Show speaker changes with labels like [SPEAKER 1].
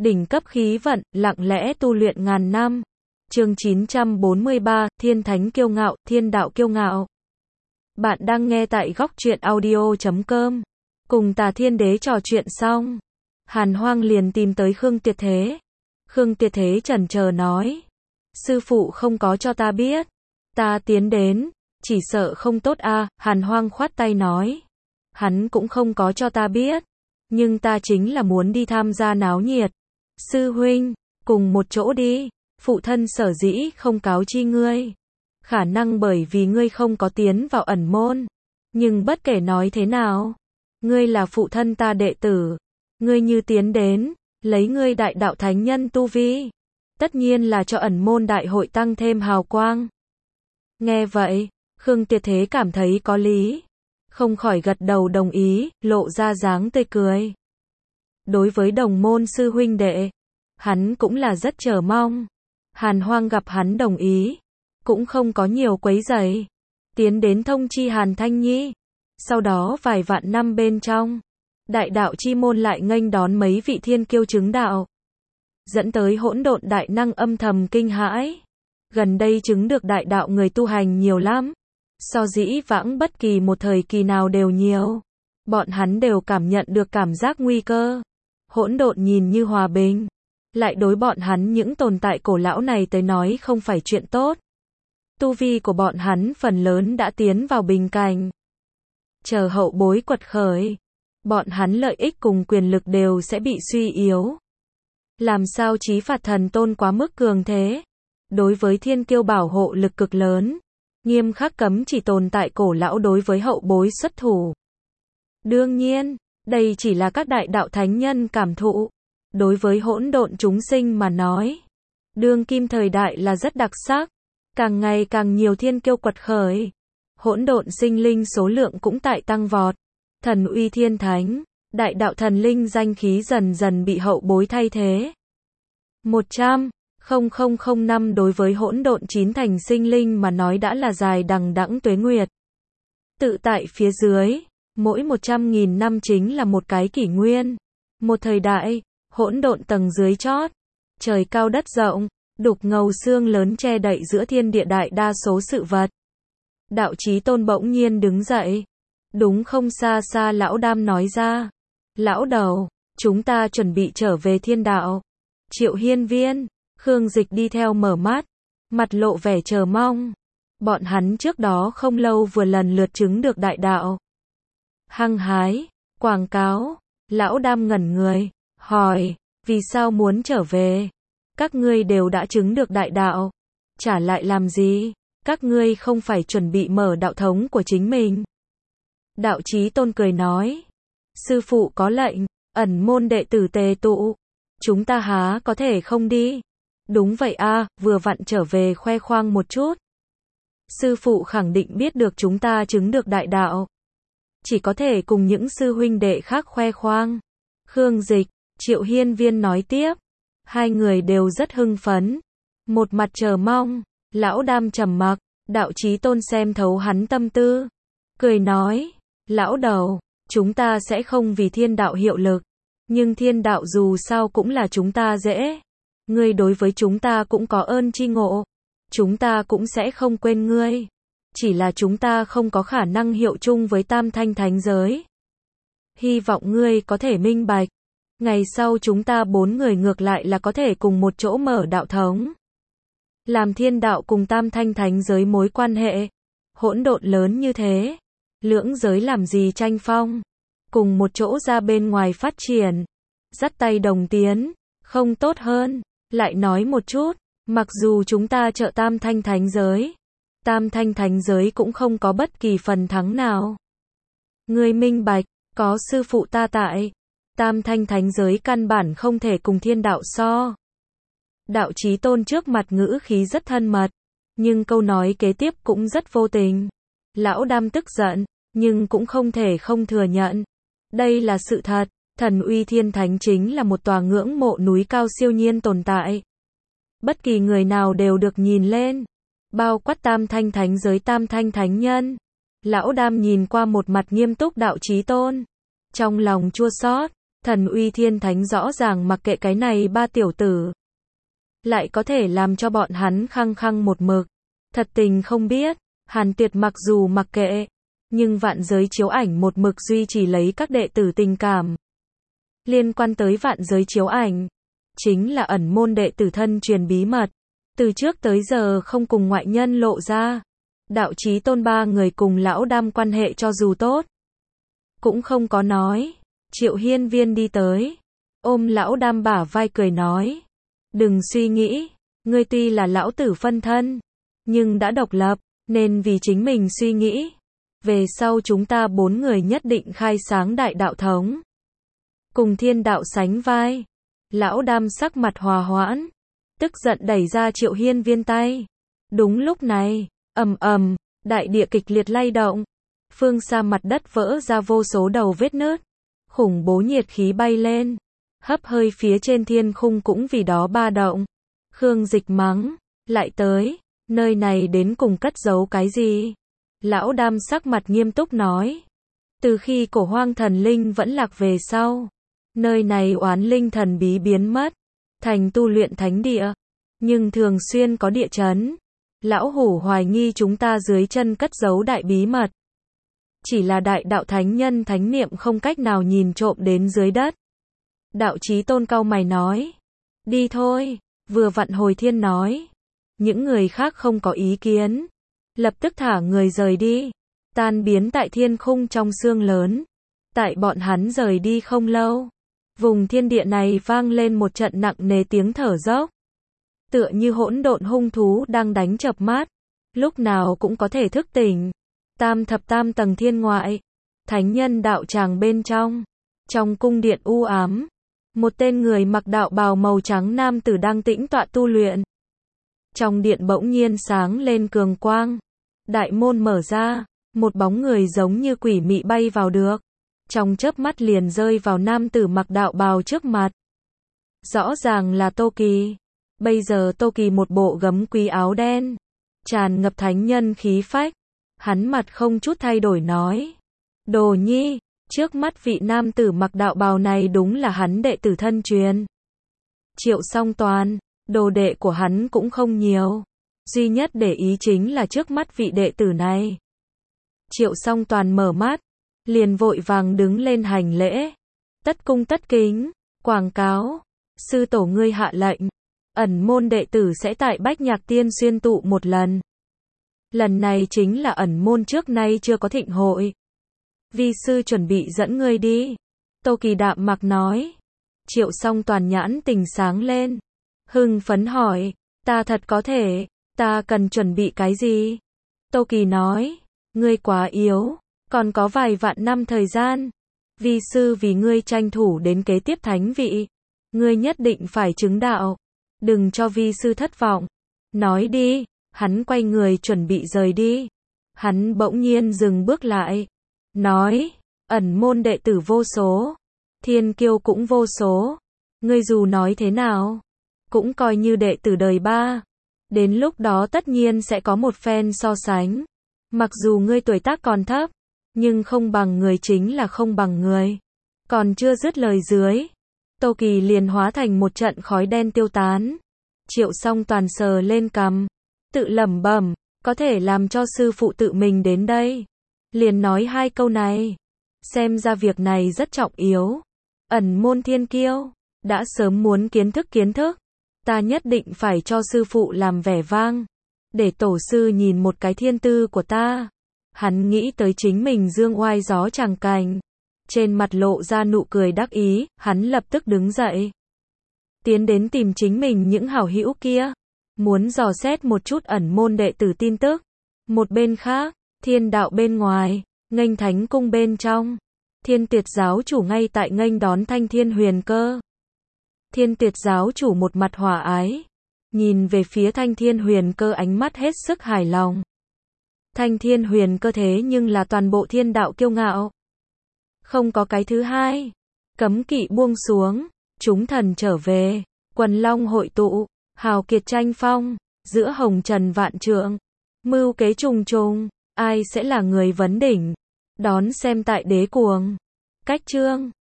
[SPEAKER 1] Đỉnh cấp khí vận, lặng lẽ tu luyện ngàn năm. Chương 943, Thiên Thánh kiêu ngạo, Thiên Đạo kiêu ngạo. Bạn đang nghe tại góc truyện audio.com. Cùng Tà Thiên Đế trò chuyện xong, Hàn Hoang liền tìm tới Khương Tuyệt Thế. Khương Tuyệt Thế chần chờ nói: sư phụ không có cho ta biết, ta tiến đến, chỉ sợ không tốt a. Hàn Hoang khoát tay nói: hắn cũng không có cho ta biết, nhưng ta chính là muốn đi tham gia náo nhiệt. Sư huynh, cùng một chỗ đi. Phụ thân sở dĩ không cáo chi ngươi, khả năng bởi vì ngươi không có tiến vào ẩn môn. Nhưng bất kể nói thế nào, ngươi là phụ thân ta đệ tử. Ngươi như tiến đến, lấy ngươi đại đạo thánh nhân tu vi, tất nhiên là cho ẩn môn đại hội tăng thêm hào quang. Nghe vậy, Khương Tuyệt Thế cảm thấy có lý, không khỏi gật đầu đồng ý, lộ ra dáng tươi cười. Đối với đồng môn sư huynh đệ, hắn cũng là rất chờ mong. Hàn Hoang gặp hắn đồng ý, cũng không có nhiều quấy rầy, tiến đến thông chi Hàn Thanh Nhi. Sau đó vài vạn năm bên trong, đại đạo chi môn lại nghênh đón mấy vị thiên kiêu chứng đạo, dẫn tới hỗn độn đại năng âm thầm kinh hãi. Gần đây chứng được đại đạo người tu hành nhiều lắm, so dĩ vãng bất kỳ một thời kỳ nào đều nhiều. Bọn hắn đều cảm nhận được cảm giác nguy cơ. Hỗn độn nhìn như hòa bình, lại đối bọn hắn những tồn tại cổ lão này tới nói không phải chuyện tốt. Tu vi của bọn hắn phần lớn đã tiến vào bình cảnh. Chờ hậu bối quật khởi, bọn hắn lợi ích cùng quyền lực đều sẽ bị suy yếu. Làm sao Chí Phạt Thần Tôn quá mức cường thế? Đối với thiên kiêu bảo hộ lực cực lớn, nghiêm khắc cấm chỉ tồn tại cổ lão đối với hậu bối xuất thủ. Đương nhiên, đây chỉ là các đại đạo thánh nhân cảm thụ. Đối với hỗn độn chúng sinh mà nói, đương kim thời đại là rất đặc sắc, càng ngày càng nhiều thiên kiêu quật khởi, hỗn độn sinh linh số lượng cũng tại tăng vọt. Thần uy thiên thánh, đại đạo thần linh danh khí dần dần bị hậu bối thay thế. 100,000 năm đối với hỗn độn chín thành sinh linh mà nói đã là dài đằng đẵng tuế nguyệt. Tự tại phía dưới, mỗi 100.000 năm chính là một cái kỷ nguyên. Một thời đại, hỗn độn tầng dưới chót, trời cao đất rộng, đục ngầu xương lớn che đậy giữa thiên địa đại đa số sự vật. Đạo Chí Tôn bỗng nhiên đứng dậy. Đúng không, xa xa Lão Đam nói ra: lão đầu, chúng ta chuẩn bị trở về thiên đạo. Triệu Hiên Viên, Khương Dịch đi theo mở mắt, mặt lộ vẻ chờ mong. Bọn hắn trước đó không lâu vừa lần lượt chứng được đại đạo. Hăng hái, quảng cáo. Lão Đam ngẩn người, hỏi: vì sao muốn trở về? Các ngươi đều đã chứng được đại đạo, trả lại làm gì? Các ngươi không phải chuẩn bị mở đạo thống của chính mình? Đạo Chí Tôn cười nói: sư phụ có lệnh, ẩn môn đệ tử tề tụ, chúng ta há có thể không đi? Đúng vậy a, vừa vặn trở về khoe khoang một chút. Sư phụ khẳng định biết được chúng ta chứng được đại đạo, chỉ có thể cùng những sư huynh đệ khác khoe khoang. Khương Dịch, Triệu Hiên Viên nói tiếp. Hai người đều rất hưng phấn, một mặt chờ mong. Lão Đam trầm mặc, Đạo Chí Tôn xem thấu hắn tâm tư, cười nói: lão đầu, chúng ta sẽ không vì thiên đạo hiệu lực, nhưng thiên đạo dù sao cũng là chúng ta dễ. Ngươi đối với chúng ta cũng có ơn tri ngộ, chúng ta cũng sẽ không quên ngươi. Chỉ là chúng ta không có khả năng hiệu chung với tam thanh thánh giới. Hy vọng ngươi có thể minh bạch. Ngày sau chúng ta 4 người ngược lại là có thể cùng một chỗ mở đạo thống. Làm thiên đạo cùng tam thanh thánh giới mối quan hệ hỗn độn lớn như thế, lưỡng giới làm gì tranh phong, cùng một chỗ ra bên ngoài phát triển, dắt tay đồng tiến, không tốt hơn. Lại nói một chút, mặc dù chúng ta trợ tam thanh thánh giới, tam thanh thánh giới cũng không có bất kỳ phần thắng nào. Ngươi minh bạch, có sư phụ ta tại, tam thanh thánh giới căn bản không thể cùng thiên đạo so. Đạo Chí Tôn trước mặt ngữ khí rất thân mật, nhưng câu nói kế tiếp cũng rất vô tình. Lão Đam tức giận, nhưng cũng không thể không thừa nhận. Đây là sự thật, thần uy thiên thánh chính là một tòa ngưỡng mộ núi cao siêu nhiên tồn tại. Bất kỳ người nào đều được nhìn lên, bao quát tam thanh thánh giới tam thanh thánh nhân. Lão Đam nhìn qua một mặt nghiêm túc Đạo Chí Tôn, trong lòng chua xót. Thần uy thiên thánh rõ ràng mặc kệ cái này ba tiểu tử. Lại có thể làm cho bọn hắn khăng khăng một mực. Thật tình không biết, Hàn Tuyệt mặc dù mặc kệ, nhưng vạn giới chiếu ảnh một mực duy trì lấy các đệ tử tình cảm. Liên quan tới vạn giới chiếu ảnh, chính là ẩn môn đệ tử thân truyền bí mật. Từ trước tới giờ không cùng ngoại nhân lộ ra. Đạo Chí Tôn ba người cùng lão Đam quan hệ cho dù tốt, cũng không có nói. Triệu Hiên Viên đi tới, ôm lão Đam bả vai cười nói. Đừng suy nghĩ, ngươi tuy là lão tử phân thân, nhưng đã độc lập, nên vì chính mình suy nghĩ. Về sau chúng ta 4 người nhất định khai sáng đại đạo thống. Cùng thiên đạo sánh vai. Lão Đam sắc mặt hòa hoãn, tức giận đẩy ra Triệu Hiên Viên tay. Đúng lúc này, ầm ầm, đại địa kịch liệt lay động. Phương xa mặt đất vỡ ra vô số đầu vết nứt. Khủng bố nhiệt khí bay lên. Hấp hơi phía trên thiên khung cũng vì đó ba động. Khương Dịch mắng, lại tới, nơi này đến cùng cất giấu cái gì? Lão Đam sắc mặt nghiêm túc nói. Từ khi Cổ Hoang thần linh vẫn lạc về sau, nơi này oán linh thần bí biến mất, thành tu luyện thánh địa, nhưng thường xuyên có địa chấn. Lão Hủ hoài nghi chúng ta dưới chân cất giấu đại bí mật. Chỉ là đại đạo thánh nhân thánh niệm không cách nào nhìn trộm đến dưới đất. Đạo Chí Tôn cau mày nói. Đi thôi, vừa vặn Hồi Thiên nói. Những người khác không có ý kiến. Lập tức thả người rời đi. Tan biến tại thiên khung trong sương lớn. Tại bọn hắn rời đi không lâu, vùng thiên địa này vang lên một trận nặng nề tiếng thở dốc. Tựa như hỗn độn hung thú đang đánh chợp mắt. Lúc nào cũng có thể thức tỉnh. Tam thập tam tầng thiên ngoại. Thánh nhân đạo tràng bên trong. Trong cung điện u ám. Một tên người mặc đạo bào màu trắng nam tử đang tĩnh tọa tu luyện. Trong điện bỗng nhiên sáng lên cường quang. Đại môn mở ra. Một bóng người giống như quỷ mị bay vào được. Trong chớp mắt liền rơi vào nam tử mặc đạo bào trước mặt. Rõ ràng là Tô Kỳ. Bây giờ Tô Kỳ một bộ gấm quý áo đen. Tràn ngập thánh nhân khí phách. Hắn mặt không chút thay đổi nói. Đồ Nhi, trước mắt vị nam tử mặc đạo bào này đúng là hắn đệ tử thân truyền. Triệu Song Toàn, đồ đệ của hắn cũng không nhiều. Duy nhất để ý chính là trước mắt vị đệ tử này. Triệu Song Toàn mở mắt, liền vội vàng đứng lên hành lễ. Tất cung tất kính, quảng cáo, sư tổ ngươi hạ lệnh, ẩn môn đệ tử sẽ tại Bách Nhạc Tiên Xuyên tụ một lần. Lần này chính là ẩn môn trước nay chưa có thịnh hội. Vi sư chuẩn bị dẫn ngươi đi. Tô Kỳ đạm mặc nói. Triệu Song Toàn nhãn tình sáng lên. Hưng phấn hỏi, ta thật có thể, ta cần chuẩn bị cái gì? Tô Kỳ nói, ngươi quá yếu, còn có vài vạn năm thời gian. Vi sư vì ngươi tranh thủ đến kế tiếp thánh vị. Ngươi nhất định phải chứng đạo. Đừng cho vi sư thất vọng. Nói đi, hắn quay người chuẩn bị rời đi. Hắn bỗng nhiên dừng bước lại. Nói, ẩn môn đệ tử vô số. Thiên kiêu cũng vô số. Ngươi dù nói thế nào, cũng coi như đệ tử đời ba. Đến lúc đó tất nhiên sẽ có một phen so sánh. Mặc dù ngươi tuổi tác còn thấp, nhưng không bằng người chính là không bằng người. Còn chưa dứt lời dưới, Tô Kỳ liền hóa thành một trận khói đen tiêu tán. Triệu Song Toàn sờ lên cằm, tự lẩm bẩm, có thể làm cho sư phụ tự mình đến đây. Liền nói hai câu này. Xem ra việc này rất trọng yếu. Ẩn môn thiên kiêu, đã sớm muốn kiến thức. Ta nhất định phải cho sư phụ làm vẻ vang. Để tổ sư nhìn một cái thiên tư của ta. Hắn nghĩ tới chính mình dương oai gió tràng cành. Trên mặt lộ ra nụ cười đắc ý, hắn lập tức đứng dậy. Tiến đến tìm chính mình những hảo hữu kia. Muốn dò xét một chút ẩn môn đệ tử tin tức. Một bên khác, thiên đạo bên ngoài, nghênh thánh cung bên trong. Thiên Tuyệt giáo chủ ngay tại nghênh đón Thanh Thiên Huyền Cơ. Thiên Tuyệt giáo chủ một mặt hòa ái. Nhìn về phía Thanh Thiên Huyền Cơ ánh mắt hết sức hài lòng. Thanh Thiên Huyền Cơ thế nhưng là toàn bộ thiên đạo kiêu ngạo. Không có cái thứ hai. Cấm kỵ buông xuống, chúng thần trở về, quần long hội tụ, hào kiệt tranh phong, giữa hồng trần vạn trượng, mưu kế trùng trùng, ai sẽ là người vấn đỉnh? Đón xem tại Đế Cuồng. Cách chương